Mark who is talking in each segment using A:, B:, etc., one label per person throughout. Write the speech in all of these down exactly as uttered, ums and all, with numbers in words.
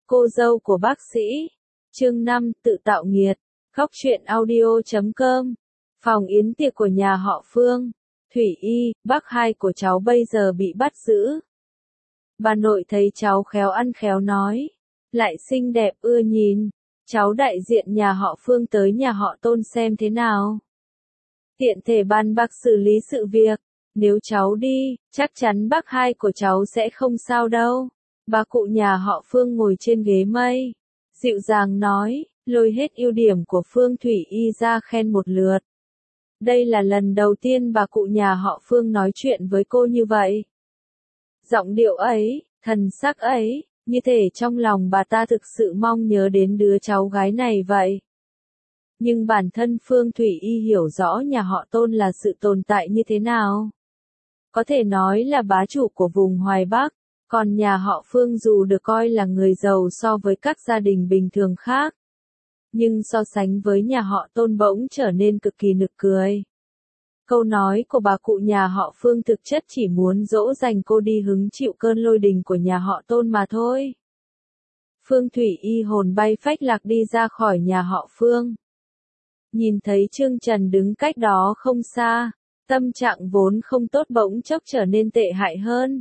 A: Cô dâu của bác sĩ. Chương năm, tự tạo nghiệt. Góc truyện audio chấm com. Phòng yến tiệc của nhà họ Phương. Thủy Y, bác hai của cháu bây giờ bị bắt giữ. Bà nội thấy cháu khéo ăn khéo nói, lại xinh đẹp ưa nhìn. Cháu đại diện nhà họ Phương tới nhà họ Tôn xem thế nào. Tiện thể ban bác xử lý sự việc. Nếu cháu đi, chắc chắn bác hai của cháu sẽ không sao đâu. Bà cụ nhà họ Phương ngồi trên ghế mây, dịu dàng nói, lôi hết ưu điểm của Phương Thủy Y ra khen một lượt. Đây là lần đầu tiên bà cụ nhà họ Phương nói chuyện với cô như vậy. Giọng điệu ấy, thần sắc ấy, như thể trong lòng bà ta thực sự mong nhớ đến đứa cháu gái này vậy. Nhưng bản thân Phương Thủy Y hiểu rõ nhà họ Tôn là sự tồn tại như thế nào. Có thể nói là bá chủ của vùng Hoài Bắc, còn nhà họ Phương dù được coi là người giàu so với các gia đình bình thường khác. Nhưng so sánh với nhà họ Tôn bỗng trở nên cực kỳ nực cười. Câu nói của bà cụ nhà họ Phương thực chất chỉ muốn dỗ dành cô đi hứng chịu cơn lôi đình của nhà họ Tôn mà thôi. Phương Thủy Y hồn bay phách lạc đi ra khỏi nhà họ Phương. Nhìn thấy Trương Trần đứng cách đó không xa, tâm trạng vốn không tốt bỗng chốc trở nên tệ hại hơn.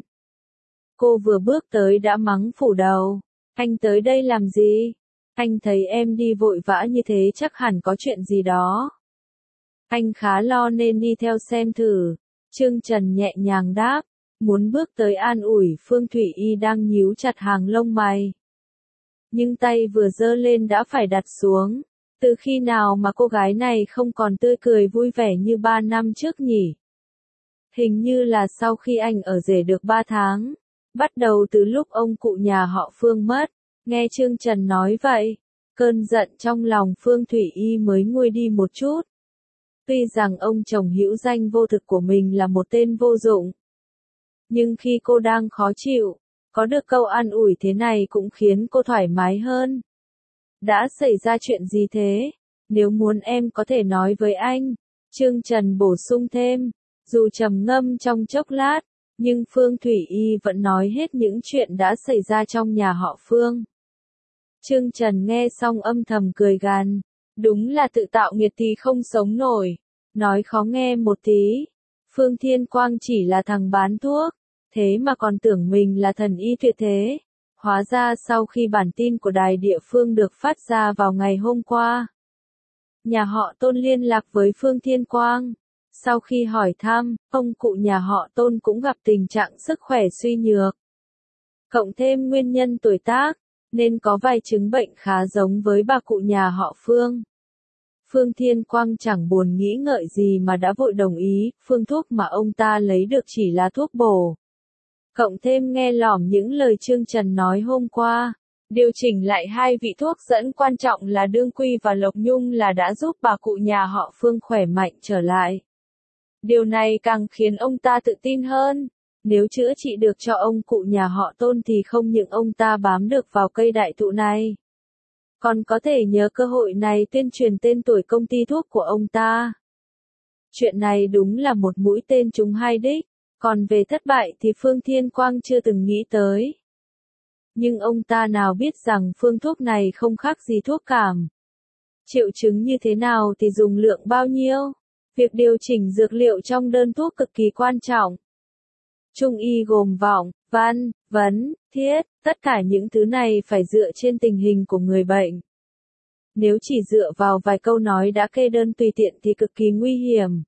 A: Cô vừa bước tới đã mắng phủ đầu. Anh tới đây làm gì? Anh thấy em đi vội vã như thế chắc hẳn có chuyện gì đó. Anh khá lo nên đi theo xem thử. Trương Trần nhẹ nhàng đáp, muốn bước tới an ủi Phương Thủy Y đang nhíu chặt hàng lông mày. Nhưng tay vừa giơ lên đã phải đặt xuống. Từ khi nào mà cô gái này không còn tươi cười vui vẻ như ba năm trước nhỉ? Hình như là sau khi anh ở rể được ba tháng. Bắt đầu từ lúc ông cụ nhà họ Phương mất. Nghe Trương Trần nói vậy, cơn giận trong lòng Phương Thủy Y mới nguôi đi một chút. Tuy rằng ông chồng hữu danh vô thực của mình là một tên vô dụng. Nhưng khi cô đang khó chịu, có được câu an ủi thế này cũng khiến cô thoải mái hơn. Đã xảy ra chuyện gì thế? Nếu muốn em có thể nói với anh. Trương Trần bổ sung thêm, dù trầm ngâm trong chốc lát, nhưng Phương Thủy Y vẫn nói hết những chuyện đã xảy ra trong nhà họ Phương. Trương Trần nghe xong âm thầm cười gằn, đúng là tự tạo nghiệt thì không sống nổi. Nói khó nghe một tí, Phương Thiên Quang chỉ là thằng bán thuốc, thế mà còn tưởng mình là thần y tuyệt thế. Hóa ra sau khi bản tin của đài địa phương được phát ra vào ngày hôm qua, nhà họ Tôn liên lạc với Phương Thiên Quang. Sau khi hỏi thăm, ông cụ nhà họ Tôn cũng gặp tình trạng sức khỏe suy nhược. Cộng thêm nguyên nhân tuổi tác, nên có vài chứng bệnh khá giống với bà cụ nhà họ Phương. Phương Thiên Quang chẳng buồn nghĩ ngợi gì mà đã vội đồng ý, phương thuốc mà ông ta lấy được chỉ là thuốc bổ. Cộng thêm nghe lỏm những lời Trương Trần nói hôm qua, điều chỉnh lại hai vị thuốc dẫn quan trọng là đương quy và lộc nhung là đã giúp bà cụ nhà họ Phương khỏe mạnh trở lại. Điều này càng khiến ông ta tự tin hơn. Nếu chữa trị được cho ông cụ nhà họ Tôn thì không những ông ta bám được vào cây đại thụ này, còn có thể nhờ cơ hội này tuyên truyền tên tuổi công ty thuốc của ông ta. Chuyện này đúng là một mũi tên trúng hai đích, còn về thất bại thì Phương Thiên Quang chưa từng nghĩ tới. Nhưng ông ta nào biết rằng phương thuốc này không khác gì thuốc cảm. Triệu chứng như thế nào thì dùng lượng bao nhiêu? Việc điều chỉnh dược liệu trong đơn thuốc cực kỳ quan trọng. Trung y gồm vọng, văn, vấn, thiết, tất cả những thứ này phải dựa trên tình hình của người bệnh. Nếu chỉ dựa vào vài câu nói đã kê đơn tùy tiện thì cực kỳ nguy hiểm.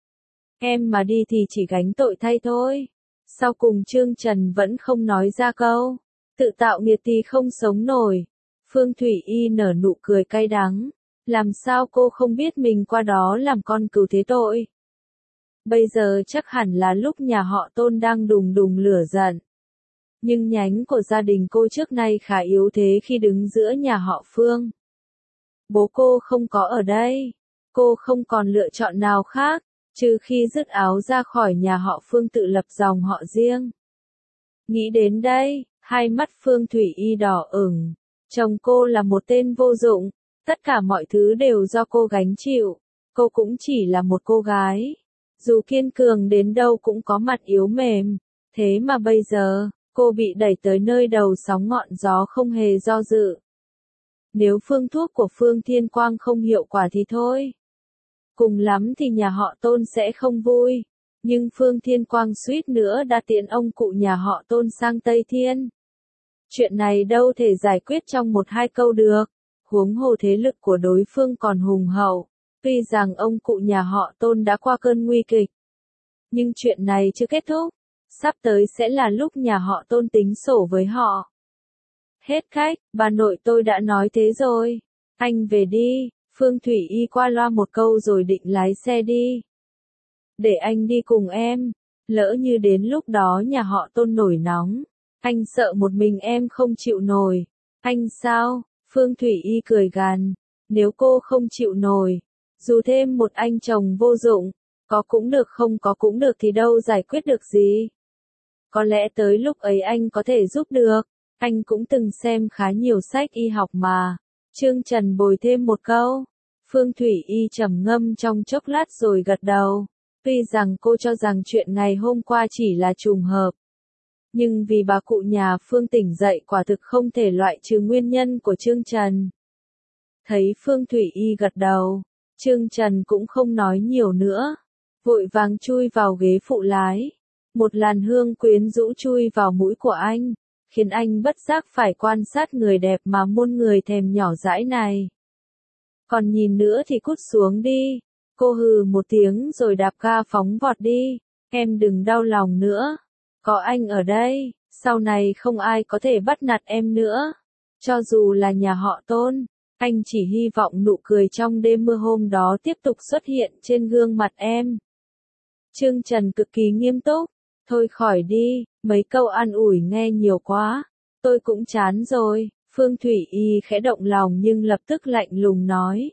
A: Em mà đi thì chỉ gánh tội thay thôi. Sau cùng Trương Trần vẫn không nói ra câu, tự tạo nghiệt thì không sống nổi. Phương Thủy Y nở nụ cười cay đắng. Làm sao cô không biết mình qua đó làm con cừu thế tội? Bây giờ chắc hẳn là lúc nhà họ Tôn đang đùng đùng lửa giận. Nhưng nhánh của gia đình cô trước nay khá yếu thế khi đứng giữa nhà họ Phương. Bố cô không có ở đây. Cô không còn lựa chọn nào khác, trừ khi dứt áo ra khỏi nhà họ Phương tự lập dòng họ riêng. Nghĩ đến đây, hai mắt Phương Thủy Y đỏ ửng. Chồng cô là một tên vô dụng. Tất cả mọi thứ đều do cô gánh chịu. Cô cũng chỉ là một cô gái. Dù kiên cường đến đâu cũng có mặt yếu mềm. Thế mà bây giờ, Cô bị đẩy tới nơi đầu sóng ngọn gió không hề do dự. Nếu phương thuốc của Phương Thiên Quang không hiệu quả thì thôi. Cùng lắm thì nhà họ Tôn sẽ không vui. Nhưng Phương Thiên Quang suýt nữa đã tiễn ông cụ nhà họ Tôn sang Tây Thiên. Chuyện này đâu thể giải quyết trong một hai câu được. Huống hồ thế lực của đối phương còn hùng hậu. Tuy rằng ông cụ nhà họ Tôn đã qua cơn nguy kịch. Nhưng chuyện này chưa kết thúc. Sắp tới sẽ là lúc nhà họ Tôn tính sổ với họ. Hết khách, bà nội tôi đã nói thế rồi. Anh về đi. Phương Thủy Y qua loa một câu rồi định lái xe đi. Để anh đi cùng em. Lỡ như đến lúc đó nhà họ Tôn nổi nóng. Anh sợ một mình em không chịu nổi. Anh sao? Phương Thủy Y cười gằn. Nếu cô không chịu nổi. Dù thêm một anh chồng vô dụng. Có cũng được không có cũng được thì đâu giải quyết được gì. Có lẽ tới lúc ấy anh có thể giúp được. Anh cũng từng xem khá nhiều sách y học mà. Trương Trần bồi thêm một câu. Phương Thủy Y trầm ngâm trong chốc lát rồi gật đầu. Tuy rằng cô cho rằng chuyện ngày hôm qua chỉ là trùng hợp. Nhưng vì bà cụ nhà Phương tỉnh dậy quả thực không thể loại trừ nguyên nhân của Trương Trần. Thấy Phương Thủy Y gật đầu. Trương Trần cũng không nói nhiều nữa. Vội vàng chui vào ghế phụ lái. Một làn hương quyến rũ chui vào mũi của anh. Khiến anh bất giác phải quan sát người đẹp mà muôn người thèm nhỏ dãi này. Còn nhìn nữa thì cút xuống đi. Cô hừ một tiếng rồi đạp ga phóng vọt đi. Em đừng đau lòng nữa. Có anh ở đây, sau này không ai có thể bắt nạt em nữa. Cho dù là nhà họ Tôn, anh chỉ hy vọng nụ cười trong đêm mưa hôm đó tiếp tục xuất hiện trên gương mặt em. Trương Trần cực kỳ nghiêm túc. Thôi khỏi đi, mấy câu an ủi nghe nhiều quá. Tôi cũng chán rồi. Phương Thủy Y khẽ động lòng nhưng lập tức lạnh lùng nói.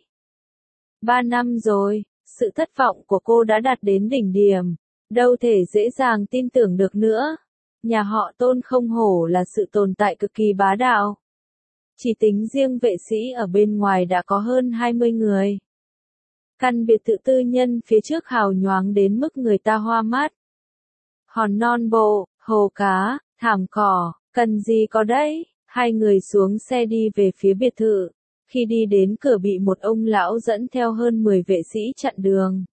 A: Ba năm rồi, sự thất vọng của cô đã đạt đến đỉnh điểm. Đâu thể dễ dàng tin tưởng được nữa. Nhà họ Tôn không hổ là sự tồn tại cực kỳ bá đạo. Chỉ tính riêng vệ sĩ ở bên ngoài đã có hơn hai mươi người. Căn biệt thự tư nhân phía trước hào nhoáng đến mức người ta hoa mắt. Hòn non bộ, hồ cá, thảm cỏ, cần gì có đấy. Hai người xuống xe đi về phía biệt thự. Khi đi đến cửa bị một ông lão dẫn theo hơn mười vệ sĩ chặn đường.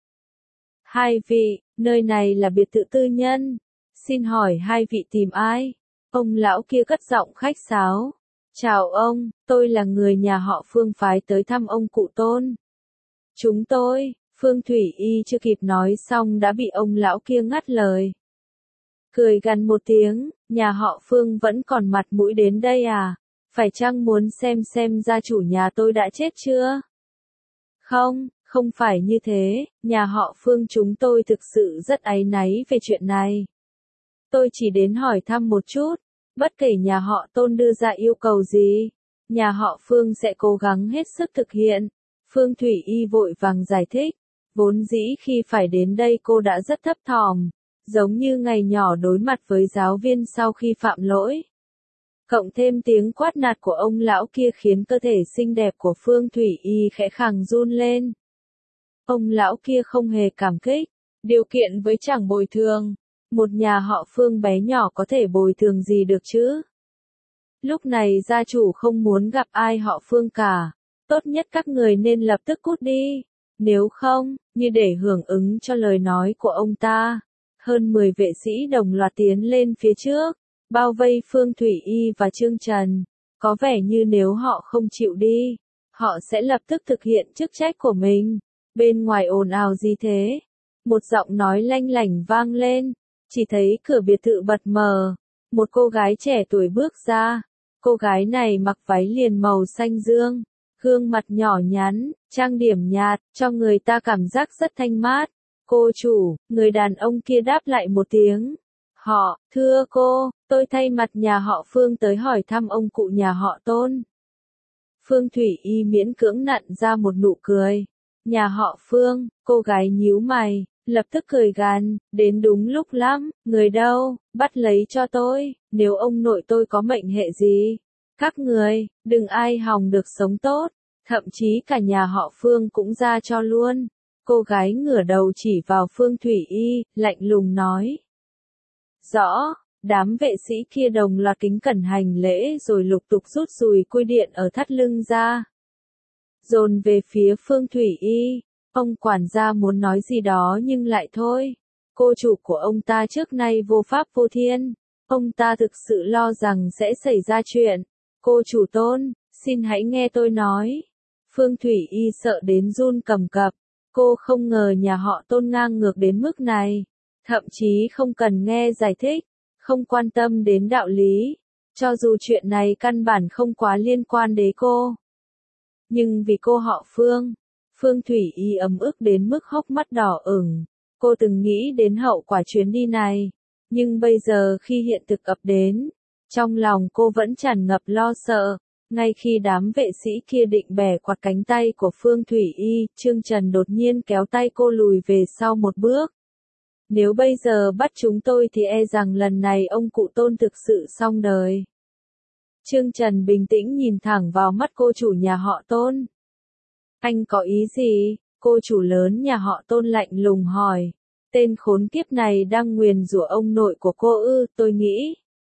A: Hai vị, nơi này là biệt thự tư nhân. Xin hỏi hai vị tìm ai? Ông lão kia cất giọng khách sáo. Chào ông, tôi là người nhà họ Phương phái tới thăm ông cụ Tôn. Chúng tôi, Phương Thủy Y chưa kịp nói xong đã bị ông lão kia ngắt lời. Cười gằn một tiếng, nhà họ Phương vẫn còn mặt mũi đến đây à? Phải chăng muốn xem xem gia chủ nhà tôi đã chết chưa? Không, không phải như thế, nhà họ Phương chúng tôi thực sự rất áy náy về chuyện này. Tôi chỉ đến hỏi thăm một chút, bất kể nhà họ Tôn đưa ra yêu cầu gì, nhà họ Phương sẽ cố gắng hết sức thực hiện. Phương Thủy Y vội vàng giải thích, vốn dĩ khi phải đến đây cô đã rất thấp thỏm, giống như ngày nhỏ đối mặt với giáo viên sau khi phạm lỗi. Cộng thêm tiếng quát nạt của ông lão kia khiến cơ thể xinh đẹp của Phương Thủy Y khẽ khàng run lên. Ông lão kia không hề cảm kích, điều kiện với chẳng bồi thường. Một nhà họ Phương bé nhỏ có thể bồi thường gì được chứ? Lúc này gia chủ không muốn gặp ai họ Phương cả. Tốt nhất các người nên lập tức cút đi. Nếu không, như để hưởng ứng cho lời nói của ông ta. Hơn mười vệ sĩ đồng loạt tiến lên phía trước, bao vây Phương Thủy Y và Trương Trần. Có vẻ như nếu họ không chịu đi, họ sẽ lập tức thực hiện chức trách của mình. Bên ngoài ồn ào gì thế? Một giọng nói lanh lảnh vang lên. Chỉ thấy cửa biệt thự bật mờ. Một cô gái trẻ tuổi bước ra. Cô gái này mặc váy liền màu xanh dương. Gương mặt nhỏ nhắn, trang điểm nhạt, cho người ta cảm giác rất thanh mát. Cô chủ, người đàn ông kia đáp lại một tiếng. Họ, thưa cô, tôi thay mặt nhà họ Phương tới hỏi thăm ông cụ nhà họ Tôn. Phương Thủy Y miễn cưỡng nặn ra một nụ cười. Nhà họ Phương, cô gái nhíu mày, lập tức cười gằn, đến đúng lúc lắm, người đâu, bắt lấy cho tôi, nếu ông nội tôi có mệnh hệ gì. Các người, đừng ai hòng được sống tốt, thậm chí cả nhà họ Phương cũng ra cho luôn. Cô gái ngửa đầu chỉ vào Phương Thủy Y, lạnh lùng nói. Rõ, Đám vệ sĩ kia đồng loạt kính cẩn hành lễ rồi lục tục rút dùi cui điện ở thắt lưng ra. Dồn về phía Phương Thủy Y, ông quản gia muốn nói gì đó nhưng lại thôi. Cô chủ của ông ta trước nay vô pháp vô thiên, ông ta thực sự lo rằng sẽ xảy ra chuyện. Cô chủ Tôn, xin hãy nghe tôi nói. Phương Thủy Y sợ đến run cầm cập, cô không ngờ nhà họ Tôn ngang ngược đến mức này, thậm chí không cần nghe giải thích, không quan tâm đến đạo lý, cho dù chuyện này căn bản không quá liên quan đến cô. Nhưng vì cô họ Phương, Phương Thủy Y ấm ức đến mức hốc mắt đỏ ửng. Cô từng nghĩ đến hậu quả chuyến đi này, nhưng bây giờ khi hiện thực ập đến, trong lòng cô vẫn tràn ngập lo sợ. Ngay khi đám vệ sĩ kia định bẻ quạt cánh tay của Phương Thủy Y, Trương Trần đột nhiên kéo tay cô lùi về sau một bước. Nếu bây giờ bắt chúng tôi thì e rằng lần này ông cụ Tôn thực sự xong đời. Trương Trần bình tĩnh nhìn thẳng vào mắt cô chủ nhà họ Tôn. Anh có ý gì? Cô chủ lớn nhà họ Tôn lạnh lùng hỏi. Tên khốn kiếp này đang nguyền rủa ông nội của cô ư? Tôi nghĩ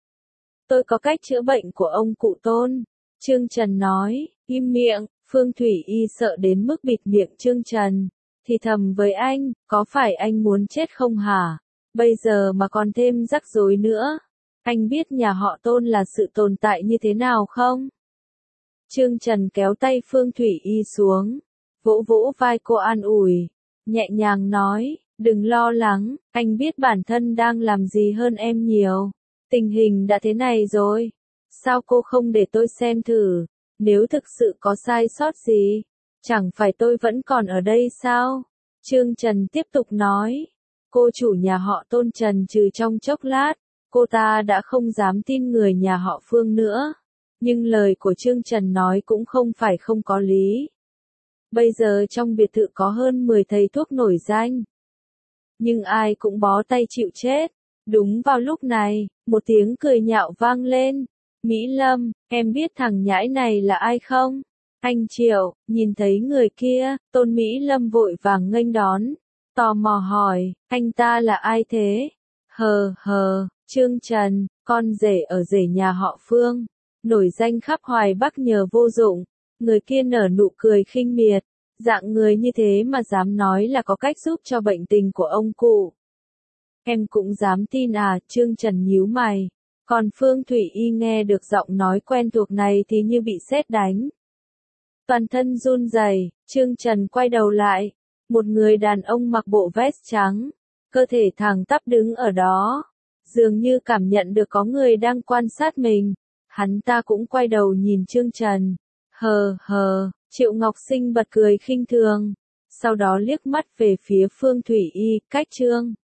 A: tôi có cách chữa bệnh của ông cụ Tôn. Trương Trần nói. Im miệng. Phương Thủy Y sợ đến mức bịt miệng Trương Trần, thì thầm với anh, có phải anh muốn chết không hả? Bây giờ mà còn thêm rắc rối nữa. Anh biết nhà họ Tôn là sự tồn tại như thế nào không? Trương Trần kéo tay Phương Thủy Y xuống, vỗ vỗ vai cô an ủi, nhẹ nhàng nói, đừng lo lắng, anh biết bản thân đang làm gì hơn em nhiều. Tình hình đã thế này rồi, sao cô không để tôi xem thử, nếu thực sự có sai sót gì, chẳng phải tôi vẫn còn ở đây sao? Trương Trần tiếp tục nói, cô chủ nhà họ Tôn trần trừ trong chốc lát, cô ta đã không dám tin người nhà họ Phương nữa. Nhưng lời của Trương Trần nói cũng không phải không có lý. Bây giờ trong biệt thự có hơn mười thầy thuốc nổi danh. Nhưng ai cũng bó tay chịu chết. Đúng vào lúc này, một tiếng cười nhạo vang lên. Mỹ Lâm, em biết thằng nhãi này là ai không? Anh Triệu, nhìn thấy người kia, Tôn Mỹ Lâm vội vàng nghênh đón. Tò mò hỏi, anh ta là ai thế? Hờ hờ, Trương Trần, con rể ở rể nhà họ Phương. Nổi danh khắp Hoài Bắc nhờ vô dụng, người kia nở nụ cười khinh miệt, dạng người như thế mà dám nói là có cách giúp cho bệnh tình của ông cụ. Em cũng dám tin à? Trương Trần nhíu mày, còn Phương Thủy Y nghe được giọng nói quen thuộc này thì như bị sét đánh. Toàn thân run rẩy, Trương Trần quay đầu lại, một người đàn ông mặc bộ vest trắng, cơ thể thẳng tắp đứng ở đó, dường như cảm nhận được có người đang quan sát mình. Hắn ta cũng quay đầu nhìn Trương Trần. Hờ hờ, Triệu Ngọc Sinh bật cười khinh thường. Sau đó liếc mắt về phía Phương Thủy Y, cách Trương